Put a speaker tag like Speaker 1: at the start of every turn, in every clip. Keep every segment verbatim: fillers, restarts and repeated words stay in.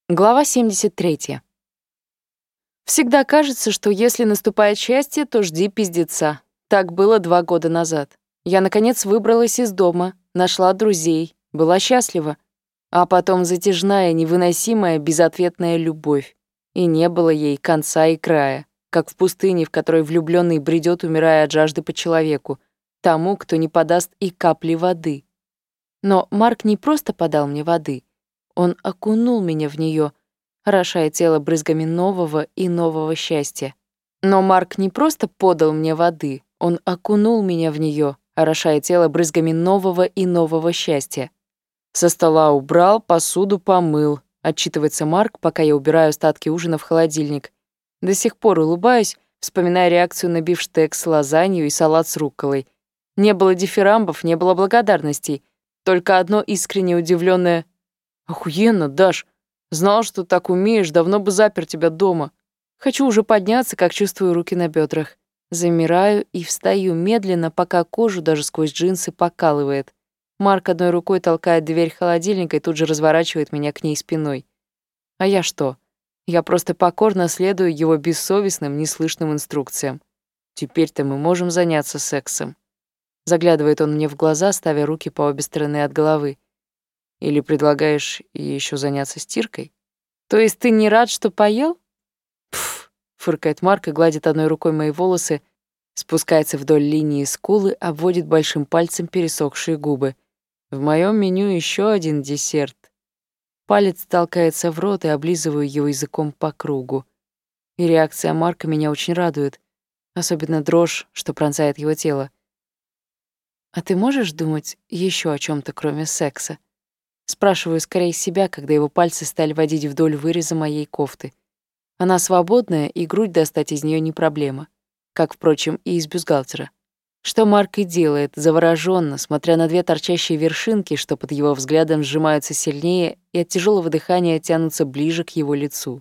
Speaker 1: Глава семьдесят третья. Всегда кажется, что если наступает счастье, то жди пиздеца. Так было два года назад. Я, наконец, выбралась из дома, нашла друзей, была счастлива. А потом затяжная, невыносимая, безответная любовь. И не было ей конца и края, как в пустыне, в которой влюбленный бредет, умирая от жажды по человеку, тому, кто не подаст и капли воды. Но Марк не просто подал мне воды. Он окунул меня в нее, орошая тело брызгами нового и нового счастья. Но Марк не просто подал мне воды, он окунул меня в нее, орошая тело брызгами нового и нового счастья. Со стола убрал, посуду помыл, отчитывается Марк, пока я убираю остатки ужина в холодильник. До сих пор улыбаюсь, вспоминая реакцию на бифштекс, лазанью и салат с рукколой. Не было дифирамбов, не было благодарностей, только одно искренне удивленное: «Охуенно, Даш! Знал, что так умеешь, давно бы запер тебя дома». Хочу уже подняться, как чувствую руки на бедрах. Замираю и встаю медленно, пока кожу даже сквозь джинсы покалывает. Марк одной рукой толкает дверь холодильника и тут же разворачивает меня к ней спиной. А я что? Я просто покорно следую его бессовестным, неслышным инструкциям. Теперь-то мы можем заняться сексом. Заглядывает он мне в глаза, ставя руки по обе стороны от головы. Или предлагаешь еще заняться стиркой? То есть ты не рад, что поел? Пф, фыркает Марк и гладит одной рукой мои волосы, спускается вдоль линии скулы, обводит большим пальцем пересохшие губы. В моем меню еще один десерт. Палец толкается в рот и облизываю его языком по кругу. И реакция Марка меня очень радует, особенно дрожь, что пронзает его тело. А ты можешь думать еще о чем то кроме секса? Спрашиваю скорее себя, когда его пальцы стали водить вдоль выреза моей кофты. Она свободная, и грудь достать из нее не проблема. Как, впрочем, и из бюстгальтера. Что Марк и делает, завороженно, смотря на две торчащие вершинки, что под его взглядом сжимаются сильнее и от тяжелого дыхания тянутся ближе к его лицу.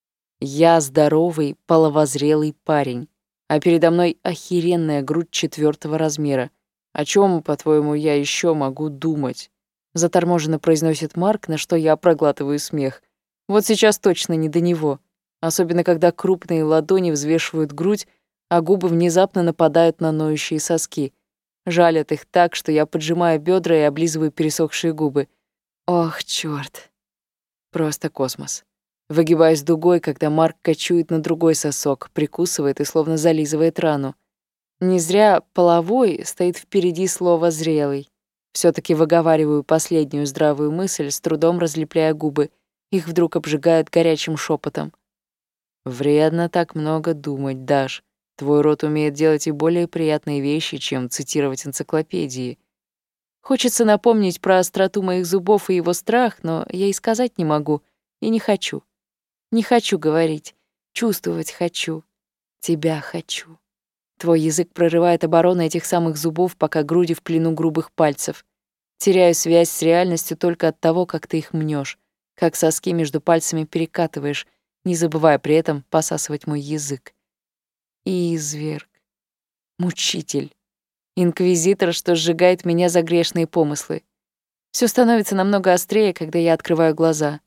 Speaker 1: Я здоровый, половозрелый парень, а передо мной охеренная грудь четвертого размера. О чем, по-твоему, я еще могу думать? Заторможенно произносит Марк, на что я проглатываю смех. Вот сейчас точно не до него. Особенно, когда крупные ладони взвешивают грудь, а губы внезапно нападают на ноющие соски. Жалят их так, что я поджимаю бедра и облизываю пересохшие губы. Ох, чёрт. Просто космос. Выгибаюсь дугой, когда Марк качует на другой сосок, прикусывает и словно зализывает рану. Не зря половой стоит впереди слова «зрелый». Всё-таки выговариваю последнюю здравую мысль, с трудом разлепляя губы. Их вдруг обжигает горячим шепотом. Вредно так много думать, Даш. Твой рот умеет делать и более приятные вещи, чем цитировать энциклопедии. Хочется напомнить про остроту моих зубов и его страх, но я и сказать не могу, и не хочу. Не хочу говорить, чувствовать хочу. Тебя хочу. Твой язык прорывает обороны этих самых зубов, пока груди в плену грубых пальцев. Теряю связь с реальностью только от того, как ты их мнешь, как соски между пальцами перекатываешь, не забывая при этом посасывать мой язык. Изверг. Мучитель. Инквизитор, что сжигает меня за грешные помыслы. Всё становится намного острее, когда я открываю глаза.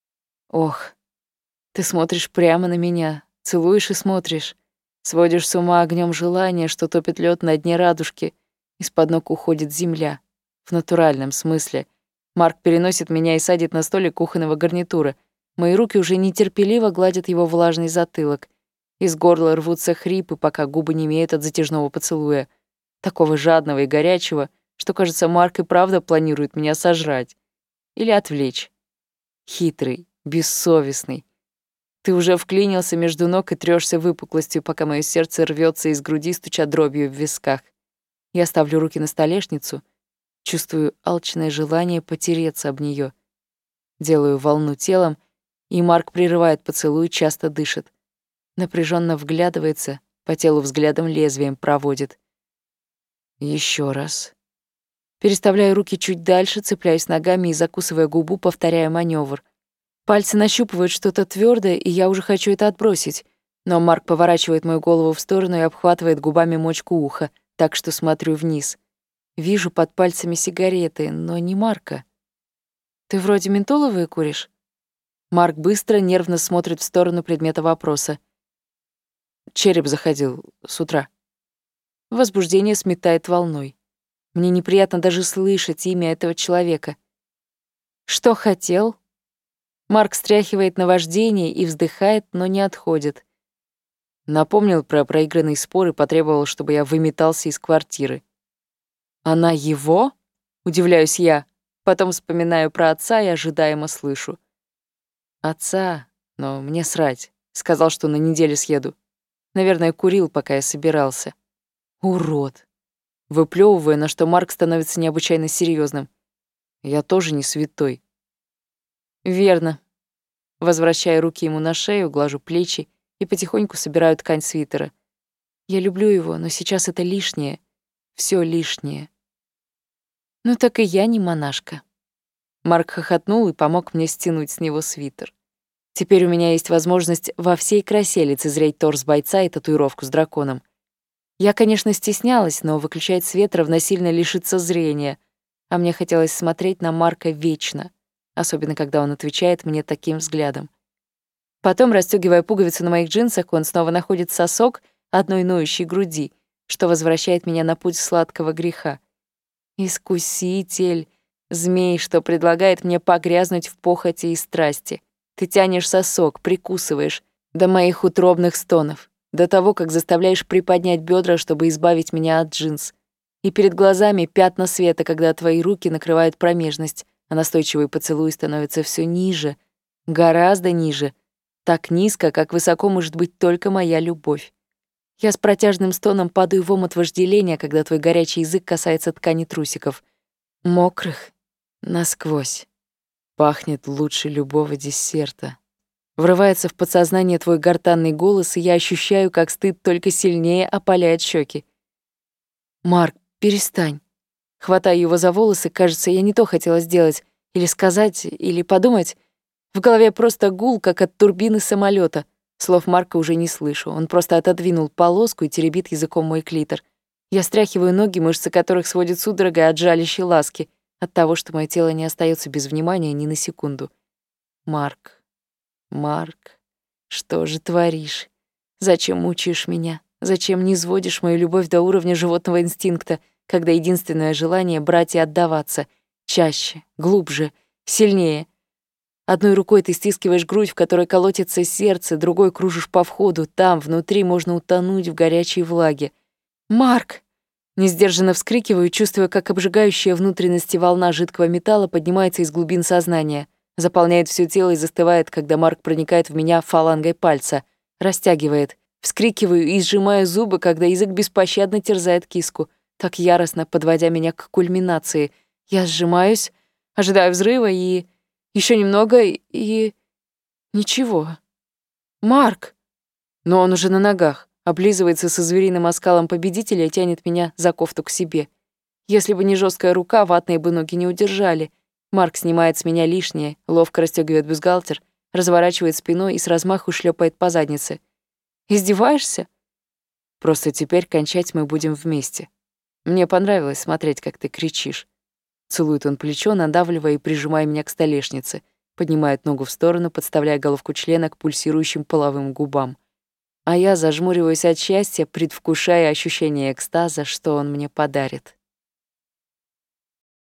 Speaker 1: Ох, ты смотришь прямо на меня, целуешь и смотришь. Сводишь с ума огнём желания, что топит лёд на дне радужки. Из-под ног уходит земля. В натуральном смысле. Марк переносит меня и садит на столик кухонного гарнитура. Мои руки уже нетерпеливо гладят его влажный затылок. Из горла рвутся хрипы, пока губы немеют от затяжного поцелуя. Такого жадного и горячего, что, кажется, Марк и правда планирует меня сожрать. Или отвлечь. Хитрый, бессовестный. Ты уже вклинился между ног и трёшься выпуклостью, пока моё сердце рвётся из груди, стуча дробью в висках. Я ставлю руки на столешницу, чувствую алчное желание потереться об неё. Делаю волну телом, и Марк прерывает поцелуй, часто дышит. Напряжённо вглядывается, по телу взглядом лезвием проводит. Ещё раз. Переставляю руки чуть дальше, цепляюсь ногами и, закусывая губу, повторяю манёвр. Пальцы нащупывают что-то твёрдое, и я уже хочу это отбросить. Но Марк поворачивает мою голову в сторону и обхватывает губами мочку уха, так что смотрю вниз. Вижу под пальцами сигареты, но не Марка. «Ты вроде ментоловые куришь?» Марк быстро, нервно смотрит в сторону предмета вопроса. Череп заходил с утра. Возбуждение сметает волной. Мне неприятно даже слышать имя этого человека. Что хотел? Марк стряхивает наваждение и вздыхает, но не отходит. Напомнил про проигранный спор и потребовал, чтобы я выметался из квартиры. Она его? Удивляюсь я. Потом вспоминаю про отца и ожидаемо слышу. Отца, но мне срать. Сказал, что на неделю съеду. Наверное, курил, пока я собирался. Урод. Выплёвывая, на что Марк становится необычайно серьезным. Я тоже не святой. Верно. Возвращаю руки ему на шею, глажу плечи и потихоньку собираю ткань свитера. Я люблю его, но сейчас это лишнее. Всё лишнее. Ну так и я не монашка. Марк хохотнул и помог мне стянуть с него свитер. Теперь у меня есть возможность во всей красе лицезреть торс бойца и татуировку с драконом. Я, конечно, стеснялась, но выключать свет равносильно лишиться зрения, а мне хотелось смотреть на Марка вечно, особенно когда он отвечает мне таким взглядом. Потом, расстёгивая пуговицу на моих джинсах, он снова находит сосок одной ноющей груди, что возвращает меня на путь сладкого греха. Искуситель, змей, что предлагает мне погрязнуть в похоти и страсти. Ты тянешь сосок, прикусываешь до моих утробных стонов, до того, как заставляешь приподнять бедра, чтобы избавить меня от джинс. И перед глазами пятна света, когда твои руки накрывают промежность, а настойчивый поцелуй становится все ниже, гораздо ниже, так низко, как высоко может быть только моя любовь. Я с протяжным стоном падаю в омут вожделения, когда твой горячий язык касается ткани трусиков. Мокрых насквозь. Пахнет лучше любого десерта. Врывается в подсознание твой гортанный голос, и я ощущаю, как стыд только сильнее опаляет щеки. «Марк, перестань». Хватаю его за волосы, кажется, я не то хотела сделать, или сказать, или подумать. В голове просто гул, как от турбины самолета. Слов Марка уже не слышу, он просто отодвинул полоску и теребит языком мой клитор. Я стряхиваю ноги, мышцы которых сводят судорогой от жалящей ласки, от того, что мое тело не остается без внимания ни на секунду. Марк, Марк, что же творишь? Зачем мучаешь меня? Зачем не сводишь мою любовь до уровня животного инстинкта, когда единственное желание — брать и отдаваться? Чаще, глубже, сильнее. Одной рукой ты стискиваешь грудь, в которой колотится сердце, другой кружишь по входу, там, внутри, можно утонуть в горячей влаге. «Марк!» Несдержанно вскрикиваю, чувствуя, как обжигающая внутренности волна жидкого металла поднимается из глубин сознания, заполняет всё тело и застывает, когда Марк проникает в меня фалангой пальца, растягивает. Вскрикиваю и сжимаю зубы, когда язык беспощадно терзает киску, так яростно подводя меня к кульминации. Я сжимаюсь, ожидаю взрыва и... ещё немного и... ничего. «Марк!» Но он уже на ногах. Облизывается со звериным оскалом победителя и тянет меня за кофту к себе. Если бы не жесткая рука, ватные бы ноги не удержали. Марк снимает с меня лишнее, ловко расстёгивает бюстгальтер, разворачивает спиной и с размаху шлепает по заднице. «Издеваешься?» «Просто теперь кончать мы будем вместе. Мне понравилось смотреть, как ты кричишь». Целует он плечо, надавливая и прижимая меня к столешнице, поднимает ногу в сторону, подставляя головку члена к пульсирующим половым губам. А я зажмуриваюсь от счастья, предвкушая ощущение экстаза, что он мне подарит.